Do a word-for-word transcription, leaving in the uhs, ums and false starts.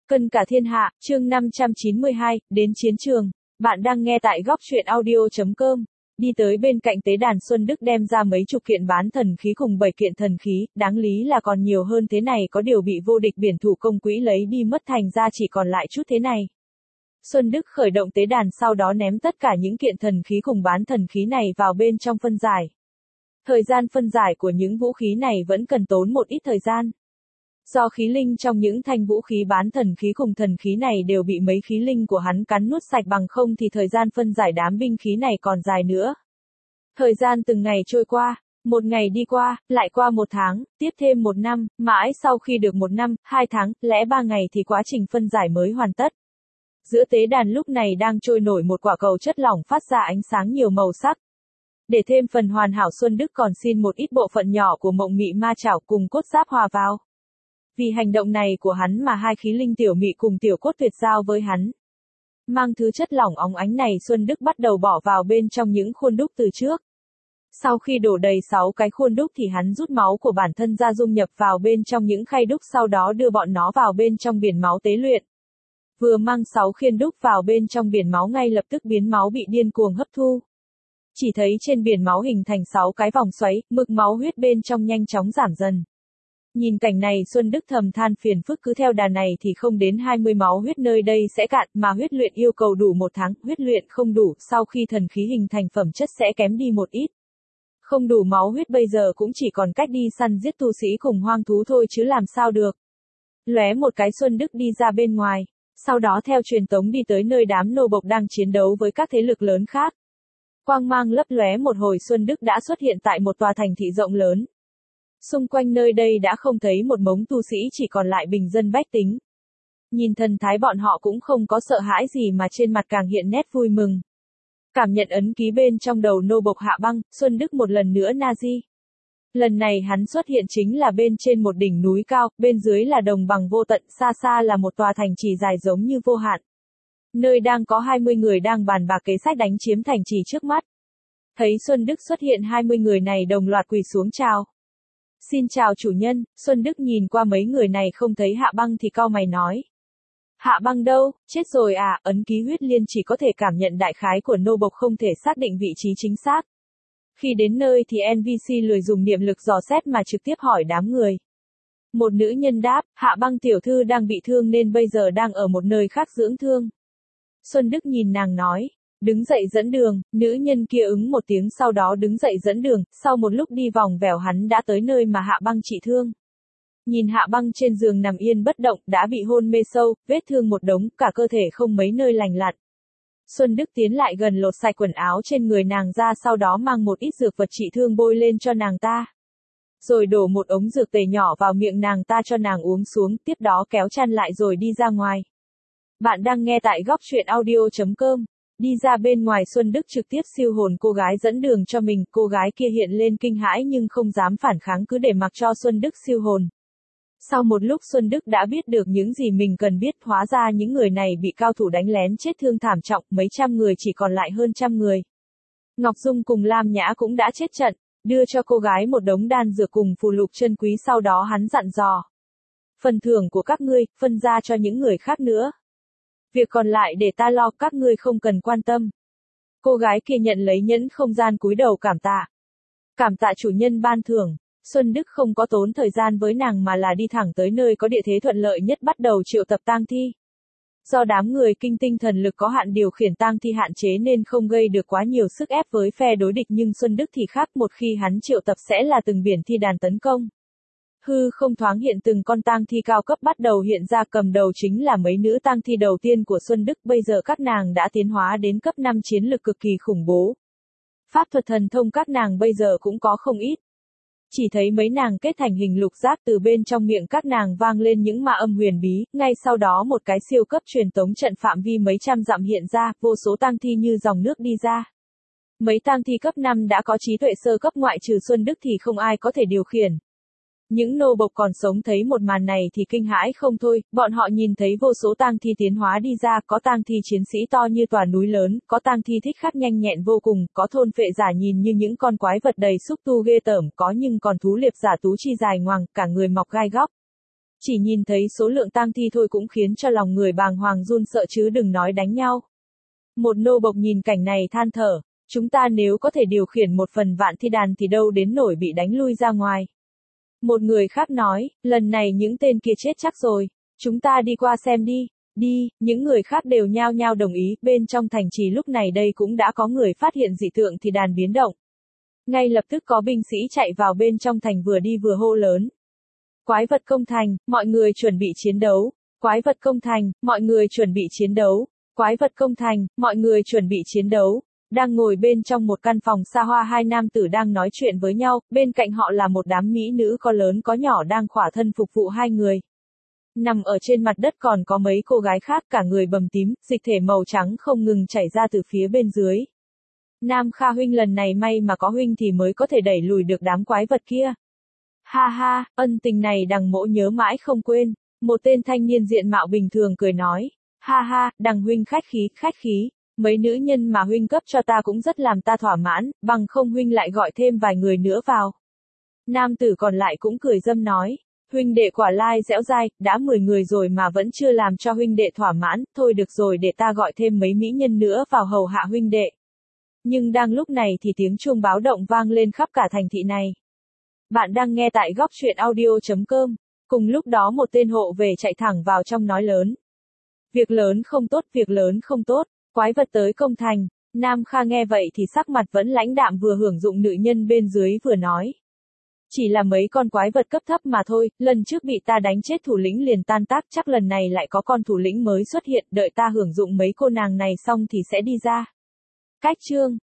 Cân cả thiên hạ, chương năm trăm chín mươi hai, đến chiến trường. Bạn đang nghe tại góc truyện audio chấm com. Đi tới bên cạnh tế đàn, Xuân Đức đem ra mấy chục kiện bán thần khí cùng bảy kiện thần khí, đáng lý là còn nhiều hơn thế này, có điều bị vô địch biển thủ công quỹ lấy đi mất, thành ra chỉ còn lại chút thế này. Xuân Đức khởi động tế đàn, sau đó ném tất cả những kiện thần khí cùng bán thần khí này vào bên trong phân giải. Thời gian phân giải của những vũ khí này vẫn cần tốn một ít thời gian. Do khí linh trong những thanh vũ khí bán thần khí cùng thần khí này đều bị mấy khí linh của hắn cắn nuốt sạch, bằng không thì thời gian phân giải đám binh khí này còn dài nữa. Thời gian từng ngày trôi qua, một ngày đi qua, lại qua một tháng, tiếp thêm một năm, mãi sau khi được một năm, hai tháng, lẽ ba ngày thì quá trình phân giải mới hoàn tất. Giữa tế đàn lúc này đang trôi nổi một quả cầu chất lỏng phát ra ánh sáng nhiều màu sắc. Để thêm phần hoàn hảo, Xuân Đức còn xin một ít bộ phận nhỏ của mộng mị ma chảo cùng cốt giáp hòa vào. Vì hành động này của hắn mà hai khí linh tiểu mị cùng tiểu cốt tuyệt giao với hắn. Mang thứ chất lỏng óng ánh này, Xuân Đức bắt đầu bỏ vào bên trong những khuôn đúc từ trước. Sau khi đổ đầy sáu cái khuôn đúc thì hắn rút máu của bản thân ra dung nhập vào bên trong những khay đúc, sau đó đưa bọn nó vào bên trong biển máu tế luyện. Vừa mang sáu khiên đúc vào bên trong biển máu, ngay lập tức biến máu bị điên cuồng hấp thu. Chỉ thấy trên biển máu hình thành sáu cái vòng xoáy, mực máu huyết bên trong nhanh chóng giảm dần. Nhìn cảnh này, Xuân Đức thầm than phiền phức, cứ theo đà này thì không đến hai mươi máu huyết nơi đây sẽ cạn, mà huyết luyện yêu cầu đủ một tháng, huyết luyện không đủ, sau khi thần khí hình thành phẩm chất sẽ kém đi một ít. Không đủ máu huyết bây giờ cũng chỉ còn cách đi săn giết tu sĩ cùng hoang thú thôi chứ làm sao được. Lóe một cái, Xuân Đức đi ra bên ngoài, sau đó theo truyền tống đi tới nơi đám nô bộc đang chiến đấu với các thế lực lớn khác. Quang mang lấp lóe một hồi, Xuân Đức đã xuất hiện tại một tòa thành thị rộng lớn. Xung quanh nơi đây đã không thấy một mống tu sĩ, chỉ còn lại bình dân bách tính. Nhìn thần thái bọn họ cũng không có sợ hãi gì, mà trên mặt càng hiện nét vui mừng. Cảm nhận ấn ký bên trong đầu nô bộc Hạ Băng, Xuân Đức một lần nữa Nazi. Lần này hắn xuất hiện chính là bên trên một đỉnh núi cao, bên dưới là đồng bằng vô tận, xa xa là một tòa thành trì dài giống như vô hạn. Nơi đang có hai mươi người đang bàn bạc kế sách đánh chiếm thành trì trước mắt. Thấy Xuân Đức xuất hiện, hai mươi người này đồng loạt quỳ xuống chào. Xin chào chủ nhân. Xuân Đức nhìn qua mấy người này không thấy Hạ Băng thì cau mày nói. Hạ Băng đâu, chết rồi à? Ấn ký huyết liên chỉ có thể cảm nhận đại khái của nô bộc, không thể xác định vị trí chính xác. Khi đến nơi thì en pê xê lười dùng niệm lực dò xét mà trực tiếp hỏi đám người. Một nữ nhân đáp, Hạ Băng tiểu thư đang bị thương nên bây giờ đang ở một nơi khác dưỡng thương. Xuân Đức nhìn nàng nói. Đứng dậy dẫn đường. Nữ nhân kia ứng một tiếng, sau đó đứng dậy dẫn đường. Sau một lúc đi vòng vèo, hắn đã tới nơi mà Hạ Băng trị thương. Nhìn Hạ Băng trên giường nằm yên bất động, đã bị hôn mê sâu, vết thương một đống, cả cơ thể không mấy nơi lành lặn. Xuân Đức tiến lại gần, lột sạch quần áo trên người nàng ra, sau đó mang một ít dược vật trị thương bôi lên cho nàng ta. Rồi đổ một ống dược tề nhỏ vào miệng nàng ta cho nàng uống xuống, tiếp đó kéo chăn lại rồi đi ra ngoài. Bạn đang nghe tại góc truyện audio chấm com. Đi ra bên ngoài, Xuân Đức trực tiếp siêu hồn cô gái dẫn đường cho mình, cô gái kia hiện lên kinh hãi nhưng không dám phản kháng, cứ để mặc cho Xuân Đức siêu hồn. Sau một lúc, Xuân Đức đã biết được những gì mình cần biết, hóa ra những người này bị cao thủ đánh lén chết thương thảm trọng, mấy trăm người chỉ còn lại hơn trăm người. Ngọc Dung cùng Lam Nhã cũng đã chết trận, đưa cho cô gái một đống đan dược cùng phù lục chân quý, sau đó hắn dặn dò. Phần thưởng của các ngươi, phân ra cho những người khác nữa. Việc còn lại để ta lo, các ngươi không cần quan tâm. Cô gái kia nhận lấy nhẫn không gian, cúi đầu cảm tạ. Cảm tạ chủ nhân ban thưởng. Xuân Đức không có tốn thời gian với nàng mà là đi thẳng tới nơi có địa thế thuận lợi nhất, bắt đầu triệu tập tang thi. Do đám người kinh tinh thần lực có hạn, điều khiển tang thi hạn chế nên không gây được quá nhiều sức ép với phe đối địch, nhưng Xuân Đức thì khác, một khi hắn triệu tập sẽ là từng biển thi đàn tấn công. Hư không thoáng hiện, từng con tang thi cao cấp bắt đầu hiện ra, cầm đầu chính là mấy nữ tang thi đầu tiên của Xuân Đức, bây giờ các nàng đã tiến hóa đến cấp năm, chiến lực cực kỳ khủng bố. Pháp thuật thần thông các nàng bây giờ cũng có không ít. Chỉ thấy mấy nàng kết thành hình lục giác, từ bên trong miệng các nàng vang lên những ma âm huyền bí, ngay sau đó một cái siêu cấp truyền tống trận phạm vi mấy trăm dặm hiện ra, vô số tang thi như dòng nước đi ra. Mấy tang thi cấp năm đã có trí tuệ sơ cấp, ngoại trừ Xuân Đức thì không ai có thể điều khiển. Những nô bộc còn sống thấy một màn này thì kinh hãi không thôi, bọn họ nhìn thấy vô số tang thi tiến hóa đi ra, có tang thi chiến sĩ to như tòa núi lớn, có tang thi thích khách nhanh nhẹn vô cùng, có thôn phệ giả nhìn như những con quái vật đầy xúc tu ghê tởm, có nhưng còn thú liệp giả tú chi dài ngoằng, cả người mọc gai góc. Chỉ nhìn thấy số lượng tang thi thôi cũng khiến cho lòng người bàng hoàng run sợ chứ đừng nói đánh nhau. Một nô bộc nhìn cảnh này than thở, chúng ta nếu có thể điều khiển một phần vạn thi đàn thì đâu đến nổi bị đánh lui ra ngoài. Một người khác nói, lần này những tên kia chết chắc rồi, chúng ta đi qua xem đi, đi, những người khác đều nhao nhao đồng ý, bên trong thành trì lúc này đây cũng đã có người phát hiện dị tượng thì đàn biến động. Ngay lập tức có binh sĩ chạy vào bên trong thành vừa đi vừa hô lớn. Quái vật công thành, mọi người chuẩn bị chiến đấu, quái vật công thành, mọi người chuẩn bị chiến đấu, quái vật công thành, mọi người chuẩn bị chiến đấu. Đang ngồi bên trong một căn phòng xa hoa hai nam tử đang nói chuyện với nhau, bên cạnh họ là một đám mỹ nữ có lớn có nhỏ đang khỏa thân phục vụ hai người. Nằm ở trên mặt đất còn có mấy cô gái khác cả người bầm tím, dịch thể màu trắng không ngừng chảy ra từ phía bên dưới. Nam Kha huynh lần này may mà có huynh thì mới có thể đẩy lùi được đám quái vật kia. Ha ha, ân tình này đằng mỗ nhớ mãi không quên. Một tên thanh niên diện mạo bình thường cười nói. Ha ha, đằng huynh khách khí, khách khí. Mấy nữ nhân mà huynh cấp cho ta cũng rất làm ta thỏa mãn, bằng không huynh lại gọi thêm vài người nữa vào. Nam tử còn lại cũng cười dâm nói. Huynh đệ quả lai dẻo dai, đã mười người rồi mà vẫn chưa làm cho huynh đệ thỏa mãn, thôi được rồi để ta gọi thêm mấy mỹ nhân nữa vào hầu hạ huynh đệ. Nhưng đang lúc này thì tiếng chuông báo động vang lên khắp cả thành thị này. Bạn đang nghe tại góc truyện audio.com. Cùng lúc đó một tên hộ về chạy thẳng vào trong nói lớn. Việc lớn không tốt, việc lớn không tốt, quái vật tới công thành. Nam Kha nghe vậy thì sắc mặt vẫn lãnh đạm vừa hưởng dụng nữ nhân bên dưới vừa nói. Chỉ là mấy con quái vật cấp thấp mà thôi, lần trước bị ta đánh chết thủ lĩnh liền tan tác, chắc lần này lại có con thủ lĩnh mới xuất hiện, đợi ta hưởng dụng mấy cô nàng này xong thì sẽ đi ra. Cách chương